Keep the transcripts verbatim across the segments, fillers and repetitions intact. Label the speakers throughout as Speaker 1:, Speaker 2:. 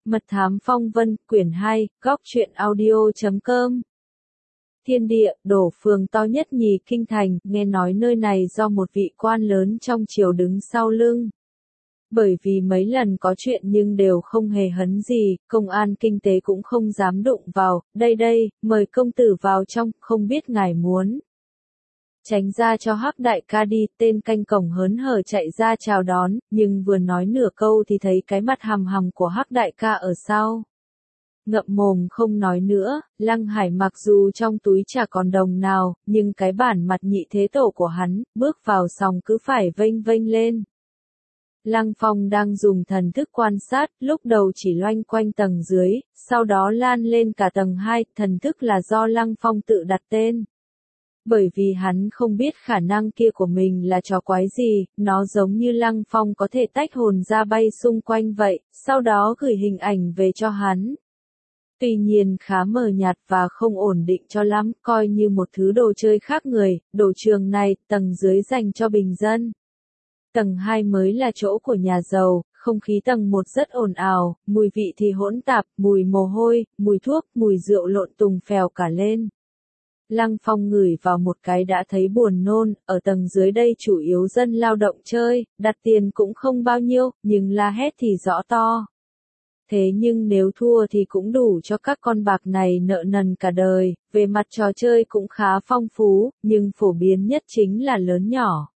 Speaker 1: Mật thám phong vân, quyển hai, góc truyện audio chấm com. Thiên địa, đổ phường to nhất nhì kinh thành, nghe nói nơi này do một vị quan lớn trong triều đứng sau lưng. Bởi vì mấy lần có chuyện nhưng đều không hề hấn gì, công an kinh tế cũng không dám đụng vào, đây đây, mời công tử vào trong, không biết ngài muốn. Tránh ra cho Hắc đại ca đi, tên canh cổng hớn hở chạy ra chào đón, nhưng vừa nói nửa câu thì thấy cái mặt hằm hằm của Hắc đại ca ở sau. Ngậm mồm không nói nữa, Lăng Hải mặc dù trong túi chả còn đồng nào, nhưng cái bản mặt nhị thế tổ của hắn, bước vào sòng cứ phải vênh vênh lên. Lăng Phong đang dùng thần thức quan sát, lúc đầu chỉ loanh quanh tầng dưới, sau đó lan lên cả tầng hai, thần thức là do Lăng Phong tự đặt tên. Bởi vì hắn không biết khả năng kia của mình là trò quái gì, nó giống như Lăng Phong có thể tách hồn ra bay xung quanh vậy, sau đó gửi hình ảnh về cho hắn. Tuy nhiên khá mờ nhạt và không ổn định cho lắm, coi như một thứ đồ chơi khác người, đồ trường này, tầng dưới dành cho bình dân. Tầng hai mới là chỗ của nhà giàu, không khí tầng một rất ồn ào, mùi vị thì hỗn tạp, mùi mồ hôi, mùi thuốc, mùi rượu lộn tùng phèo cả lên. Lăng Phong ngửi vào một cái đã thấy buồn nôn, ở tầng dưới đây chủ yếu dân lao động chơi, đặt tiền cũng không bao nhiêu, nhưng la hét thì rõ to. Thế nhưng nếu thua thì cũng đủ cho các con bạc này nợ nần cả đời, về mặt trò chơi cũng khá phong phú, nhưng phổ biến nhất chính là lớn nhỏ.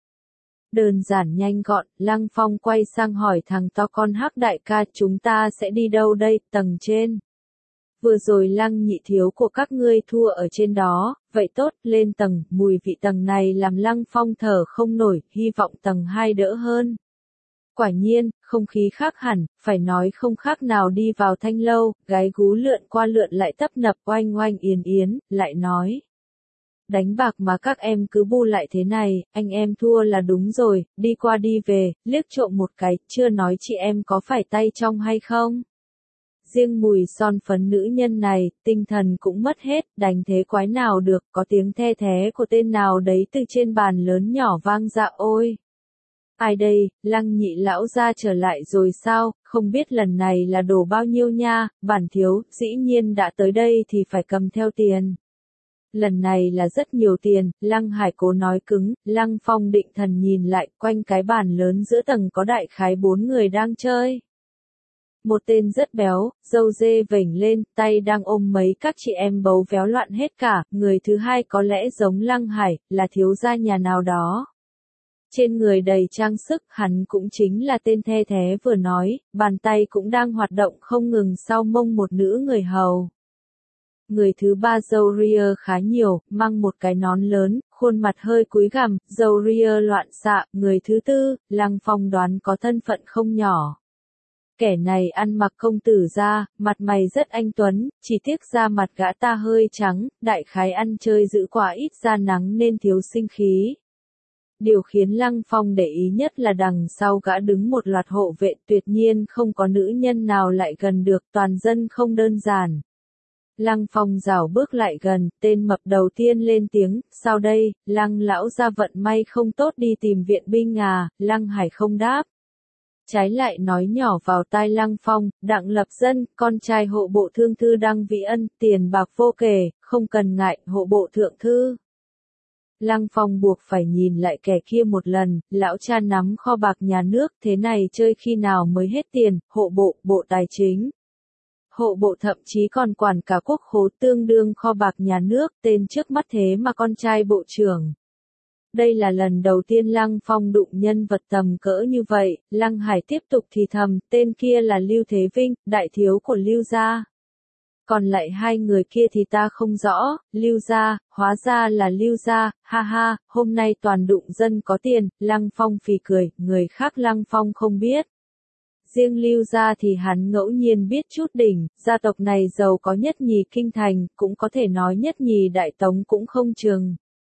Speaker 1: Đơn giản nhanh gọn, Lăng Phong quay sang hỏi thằng to con Hắc đại ca, chúng ta sẽ đi đâu đây, tầng trên. Vừa rồi Lăng nhị thiếu của các ngươi thua ở trên đó, vậy tốt, lên tầng, mùi vị tầng này làm Lăng Phong thở không nổi, hy vọng tầng hai đỡ hơn. Quả nhiên, không khí khác hẳn, phải nói không khác nào đi vào thanh lâu, gái gú lượn qua lượn lại tấp nập oanh oanh yến yến, lại nói. Đánh bạc mà các em cứ bu lại thế này, anh em thua là đúng rồi, đi qua đi về, liếc trộm một cái, chưa nói chị em có phải tay trong hay không. Riêng mùi son phấn nữ nhân này, tinh thần cũng mất hết, đành thế quái nào được, có tiếng the thé của tên nào đấy từ trên bàn lớn nhỏ vang dạ ôi. Ai đây, Lăng nhị lão ra trở lại rồi sao, không biết lần này là đổ bao nhiêu nha, bản thiếu, dĩ nhiên đã tới đây thì phải cầm theo tiền. Lần này là rất nhiều tiền, Lăng Hải cố nói cứng, Lăng Phong định thần nhìn lại, quanh cái bàn lớn giữa tầng có đại khái bốn người đang chơi. Một tên rất béo, râu dê vểnh lên, tay đang ôm mấy các chị em bấu véo loạn hết cả, người thứ hai có lẽ giống Lăng Hải, là thiếu gia nhà nào đó. Trên người đầy trang sức, hắn cũng chính là tên the thé vừa nói, bàn tay cũng đang hoạt động không ngừng sau mông một nữ người hầu. Người thứ ba râu ria khá nhiều, mang một cái nón lớn, khuôn mặt hơi cúi gằm, râu ria loạn xạ, người thứ tư, Lăng Phong đoán có thân phận không nhỏ. Kẻ này ăn mặc công tử ra, mặt mày rất anh tuấn, chỉ tiếc da mặt gã ta hơi trắng, đại khái ăn chơi giữ quá ít ra nắng nên thiếu sinh khí. Điều khiến Lăng Phong để ý nhất là đằng sau gã đứng một loạt hộ vệ, tuyệt nhiên không có nữ nhân nào lại gần được, toàn dân không đơn giản. Lăng Phong rảo bước lại gần, tên mập đầu tiên lên tiếng, sau đây, Lăng lão ra vận may không tốt đi tìm viện binh à, Lăng Hải không đáp. Trái lại nói nhỏ vào tai Lăng Phong, Đặng Lập Dân, con trai hộ bộ thương thư Đăng Vĩ Ân, tiền bạc vô kể, không cần ngại, hộ bộ thượng thư. Lăng Phong buộc phải nhìn lại kẻ kia một lần, lão cha nắm kho bạc nhà nước, thế này chơi khi nào mới hết tiền, hộ bộ, bộ tài chính. Hộ bộ thậm chí còn quản cả quốc khố tương đương kho bạc nhà nước, tên trước mắt thế mà con trai bộ trưởng. Đây là lần đầu tiên Lăng Phong đụng nhân vật tầm cỡ như vậy, Lăng Hải tiếp tục thì thầm, tên kia là Lưu Thế Vinh, đại thiếu của Lưu gia. Còn lại hai người kia thì ta không rõ, Lưu gia, hóa ra là Lưu gia, ha ha, hôm nay toàn đụng dân có tiền, Lăng Phong phì cười, người khác Lăng Phong không biết. Riêng Lưu gia thì hắn ngẫu nhiên biết chút đỉnh, gia tộc này giàu có nhất nhì kinh thành, cũng có thể nói nhất nhì đại tống cũng không chừng.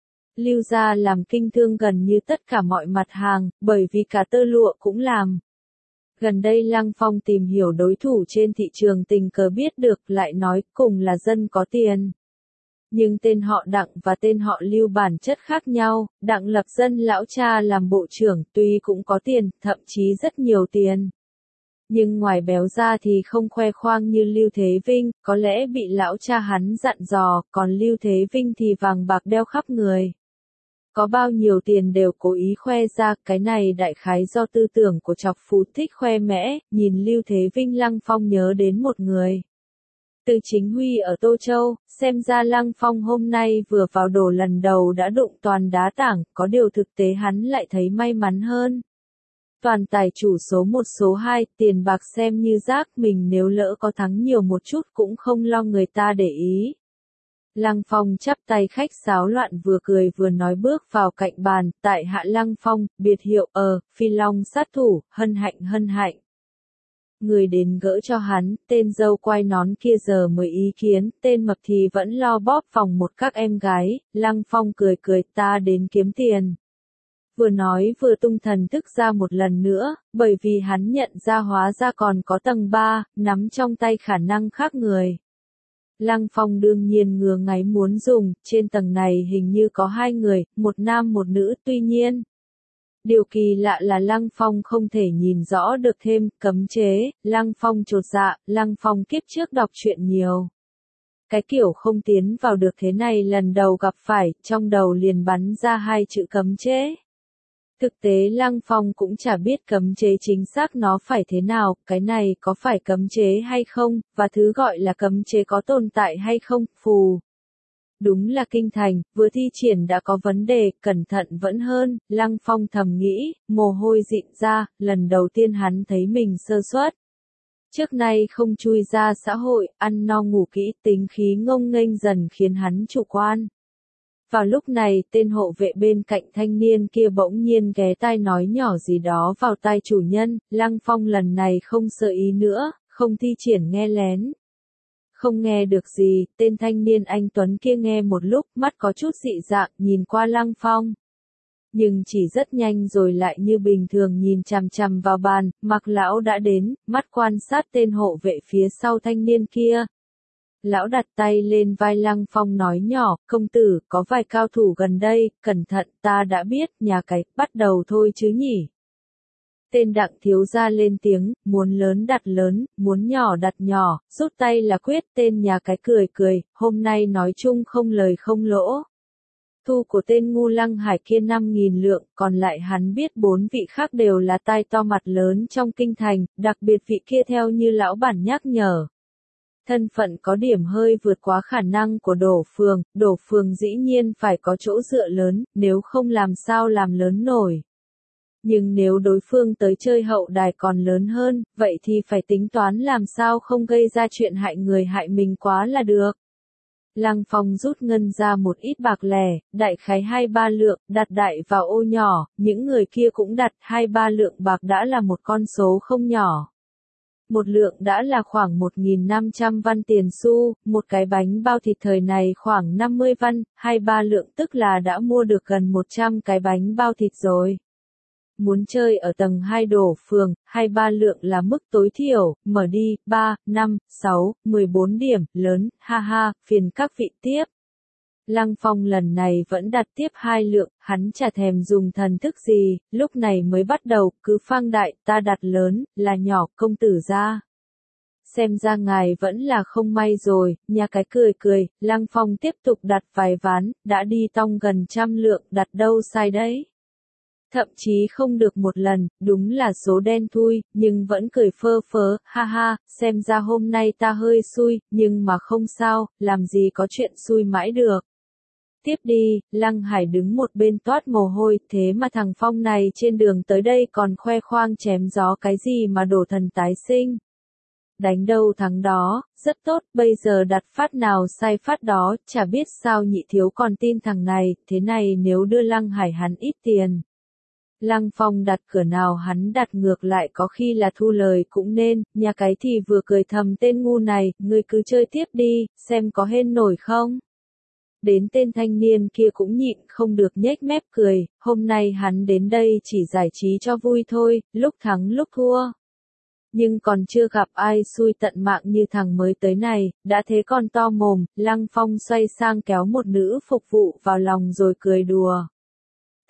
Speaker 1: Lưu gia làm kinh thương gần như tất cả mọi mặt hàng, bởi vì cả tơ lụa cũng làm. Gần đây Lăng Phong tìm hiểu đối thủ trên thị trường tình cờ biết được, lại nói cùng là dân có tiền. Nhưng tên họ Đặng và tên họ Lưu bản chất khác nhau, Đặng Lập Dân lão cha làm bộ trưởng tuy cũng có tiền, thậm chí rất nhiều tiền. Nhưng ngoài béo ra thì không khoe khoang như Lưu Thế Vinh, có lẽ bị lão cha hắn dặn dò, còn Lưu Thế Vinh thì vàng bạc đeo khắp người. Có bao nhiêu tiền đều cố ý khoe ra, cái này đại khái do tư tưởng của chọc phú thích khoe mẽ, nhìn Lưu Thế Vinh Lăng Phong nhớ đến một người. Từ Chính Huy ở Tô Châu, xem ra Lăng Phong hôm nay vừa vào đổ lần đầu đã đụng toàn đá tảng, có điều thực tế hắn lại thấy may mắn hơn. Toàn tài chủ số một số hai, tiền bạc xem như rác, mình nếu lỡ có thắng nhiều một chút cũng không lo người ta để ý. Lăng Phong chắp tay khách sáo loạn vừa cười vừa nói bước vào cạnh bàn, tại hạ Lăng Phong, biệt hiệu ờ, Phi Long sát thủ, hân hạnh hân hạnh. Người đến gỡ cho hắn, tên dâu quai nón kia giờ mới ý kiến, tên mập thì vẫn lo bóp phòng một các em gái, Lăng Phong cười cười ta đến kiếm tiền. Vừa nói vừa tung thần thức ra một lần nữa, bởi vì hắn nhận ra hóa ra còn có tầng ba, nắm trong tay khả năng khác người. Lăng Phong đương nhiên ngừa ngáy muốn dùng, trên tầng này hình như có hai người, một nam một nữ, tuy nhiên. Điều kỳ lạ là Lăng Phong không thể nhìn rõ được thêm, cấm chế, Lăng Phong chột dạ, Lăng Phong kiếp trước đọc truyện nhiều. Cái kiểu không tiến vào được thế này lần đầu gặp phải, trong đầu liền bắn ra hai chữ cấm chế. Thực tế Lăng Phong cũng chả biết cấm chế chính xác nó phải thế nào, cái này có phải cấm chế hay không, và thứ gọi là cấm chế có tồn tại hay không, phù. Đúng là kinh thành, vừa thi triển đã có vấn đề, cẩn thận vẫn hơn, Lăng Phong thầm nghĩ, mồ hôi dịn ra, lần đầu tiên hắn thấy mình sơ suất. Trước nay không chui ra xã hội, ăn no ngủ kỹ, tính khí ngông nghênh dần khiến hắn chủ quan. Vào lúc này, tên hộ vệ bên cạnh thanh niên kia bỗng nhiên ghé tai nói nhỏ gì đó vào tai chủ nhân, Lăng Phong lần này không sợ ý nữa, không thi triển nghe lén. Không nghe được gì, tên thanh niên anh Tuấn kia nghe một lúc, mắt có chút dị dạng, nhìn qua Lăng Phong. Nhưng chỉ rất nhanh rồi lại như bình thường nhìn chằm chằm vào bàn, Mạc lão đã đến, mắt quan sát tên hộ vệ phía sau thanh niên kia. Lão đặt tay lên vai Lăng Phong nói nhỏ, công tử, có vài cao thủ gần đây, cẩn thận, ta đã biết, nhà cái, bắt đầu thôi chứ nhỉ. Tên Đặng thiếu gia lên tiếng, muốn lớn đặt lớn, muốn nhỏ đặt nhỏ, rút tay là quyết, tên nhà cái cười cười, hôm nay nói chung không lời không lỗ. Thu của tên ngu Lăng Hải kia năm nghìn lượng, còn lại hắn biết bốn vị khác đều là tai to mặt lớn trong kinh thành, đặc biệt vị kia theo như lão bản nhắc nhở. Thân phận có điểm hơi vượt quá khả năng của Đổ Phường, Đổ Phường dĩ nhiên phải có chỗ dựa lớn, nếu không làm sao làm lớn nổi. Nhưng nếu đối phương tới chơi hậu đài còn lớn hơn, vậy thì phải tính toán làm sao không gây ra chuyện hại người hại mình quá là được. Lăng Phong rút ngân ra một ít bạc lẻ, đại khái hai ba lượng, đặt đại vào ô nhỏ, những người kia cũng đặt hai ba lượng bạc đã là một con số không nhỏ. Một lượng đã là khoảng một nghìn năm trăm văn tiền xu, một cái bánh bao thịt thời này khoảng năm mươi văn, hai ba lượng tức là đã mua được gần một trăm cái bánh bao thịt rồi. Muốn chơi ở tầng hai Đổ Phường, hai ba lượng là mức tối thiểu, mở đi, ba, năm, sáu, mười bốn điểm, lớn, ha ha, phiền các vị tiếp. Lăng Phong lần này vẫn đặt tiếp hai lượng, hắn chả thèm dùng thần thức gì, lúc này mới bắt đầu, cứ phang đại, ta đặt lớn, là nhỏ, công tử ra. Xem ra ngài vẫn là không may rồi, nhà cái cười cười, Lăng Phong tiếp tục đặt vài ván, đã đi tong gần trăm lượng, đặt đâu sai đấy. Thậm chí không được một lần, đúng là số đen thui, nhưng vẫn cười phơ phớ, ha ha, xem ra hôm nay ta hơi xui, nhưng mà không sao, làm gì có chuyện xui mãi được. Tiếp đi, Lăng Hải đứng một bên toát mồ hôi, thế mà thằng Phong này trên đường tới đây còn khoe khoang chém gió cái gì mà đổ thần tái sinh. Đánh đâu thắng đó, rất tốt, bây giờ đặt phát nào sai phát đó, chả biết sao nhị thiếu còn tin thằng này, thế này nếu đưa Lăng Hải hắn ít tiền. Lăng Phong đặt cửa nào hắn đặt ngược lại có khi là thu lời cũng nên, nhà cái thì vừa cười thầm tên ngu này, ngươi cứ chơi tiếp đi, xem có hên nổi không. Đến tên thanh niên kia cũng nhịn không được nhếch mép cười, hôm nay hắn đến đây chỉ giải trí cho vui thôi, lúc thắng lúc thua. Nhưng còn chưa gặp ai xui tận mạng như thằng mới tới này, đã thế còn to mồm, Lăng Phong xoay sang kéo một nữ phục vụ vào lòng rồi cười đùa.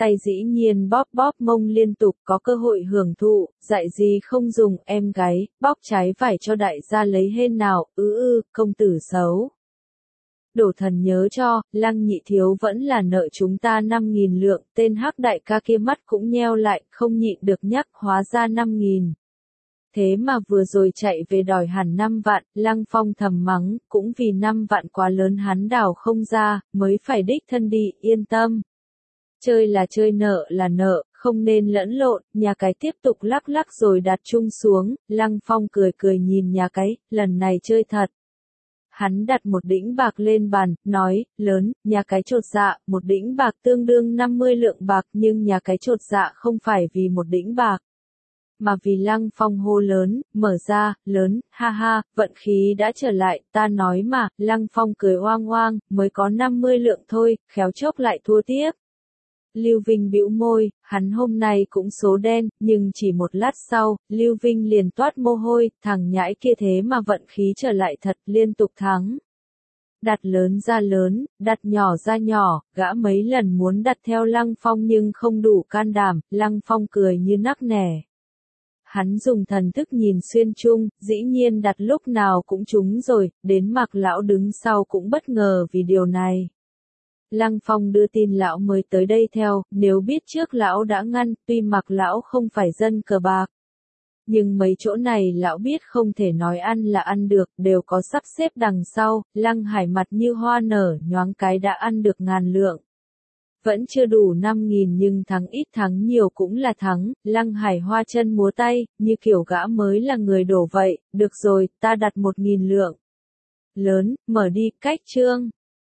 Speaker 1: tay dĩ nhiên bóp bóp mông liên tục, có cơ hội hưởng thụ, dạy gì không dùng, em gái, bóc trái vải cho đại gia lấy hên nào, ư ư, công tử xấu. Đổ thần nhớ cho, Lăng nhị thiếu vẫn là nợ chúng ta năm nghìn lượng, tên hắc đại ca kia mắt cũng nheo lại, không nhịn được nhắc, hóa ra năm nghìn. Thế mà vừa rồi chạy về đòi hẳn năm vạn, Lăng Phong thầm mắng, cũng vì năm vạn quá lớn hắn đào không ra, mới phải đích thân đi, yên tâm. Chơi là chơi, nợ là nợ, không nên lẫn lộn, nhà cái tiếp tục lắc lắc rồi đặt chung xuống, Lăng Phong cười cười nhìn nhà cái, lần này chơi thật. Hắn đặt một đĩnh bạc lên bàn, nói, lớn, nhà cái chột dạ, một đĩnh bạc tương đương năm mươi lượng bạc, nhưng nhà cái chột dạ không phải vì một đĩnh bạc, mà vì Lăng Phong hô lớn, mở ra, lớn, ha ha, vận khí đã trở lại, ta nói mà, Lăng Phong cười oang oang, mới có năm mươi lượng thôi, khéo chốc lại thua tiếp. Lưu Vinh bĩu môi, hắn hôm nay cũng số đen, nhưng chỉ một lát sau, Lưu Vinh liền toát mồ hôi, thằng nhãi kia thế mà vận khí trở lại thật, liên tục thắng. Đặt lớn ra lớn, đặt nhỏ ra nhỏ, gã mấy lần muốn đặt theo Lăng Phong nhưng không đủ can đảm, Lăng Phong cười như nắc nẻ. Hắn dùng thần thức nhìn xuyên chung, dĩ nhiên đặt lúc nào cũng trúng rồi, đến Mạc lão đứng sau cũng bất ngờ vì điều này. Lăng Phong đưa tin lão mới tới đây theo, nếu biết trước lão đã ngăn, tuy Mạc lão không phải dân cờ bạc. Nhưng mấy chỗ này lão biết không thể nói ăn là ăn được, đều có sắp xếp đằng sau, Lăng Hải mặt như hoa nở, nhoáng cái đã ăn được ngàn lượng. Vẫn chưa đủ năm nghìn nhưng thắng ít thắng nhiều cũng là thắng, Lăng Hải hoa chân múa tay, như kiểu gã mới là người đổ vậy, được rồi, ta đặt một nghìn lượng. Lớn, mở đi, cách chương.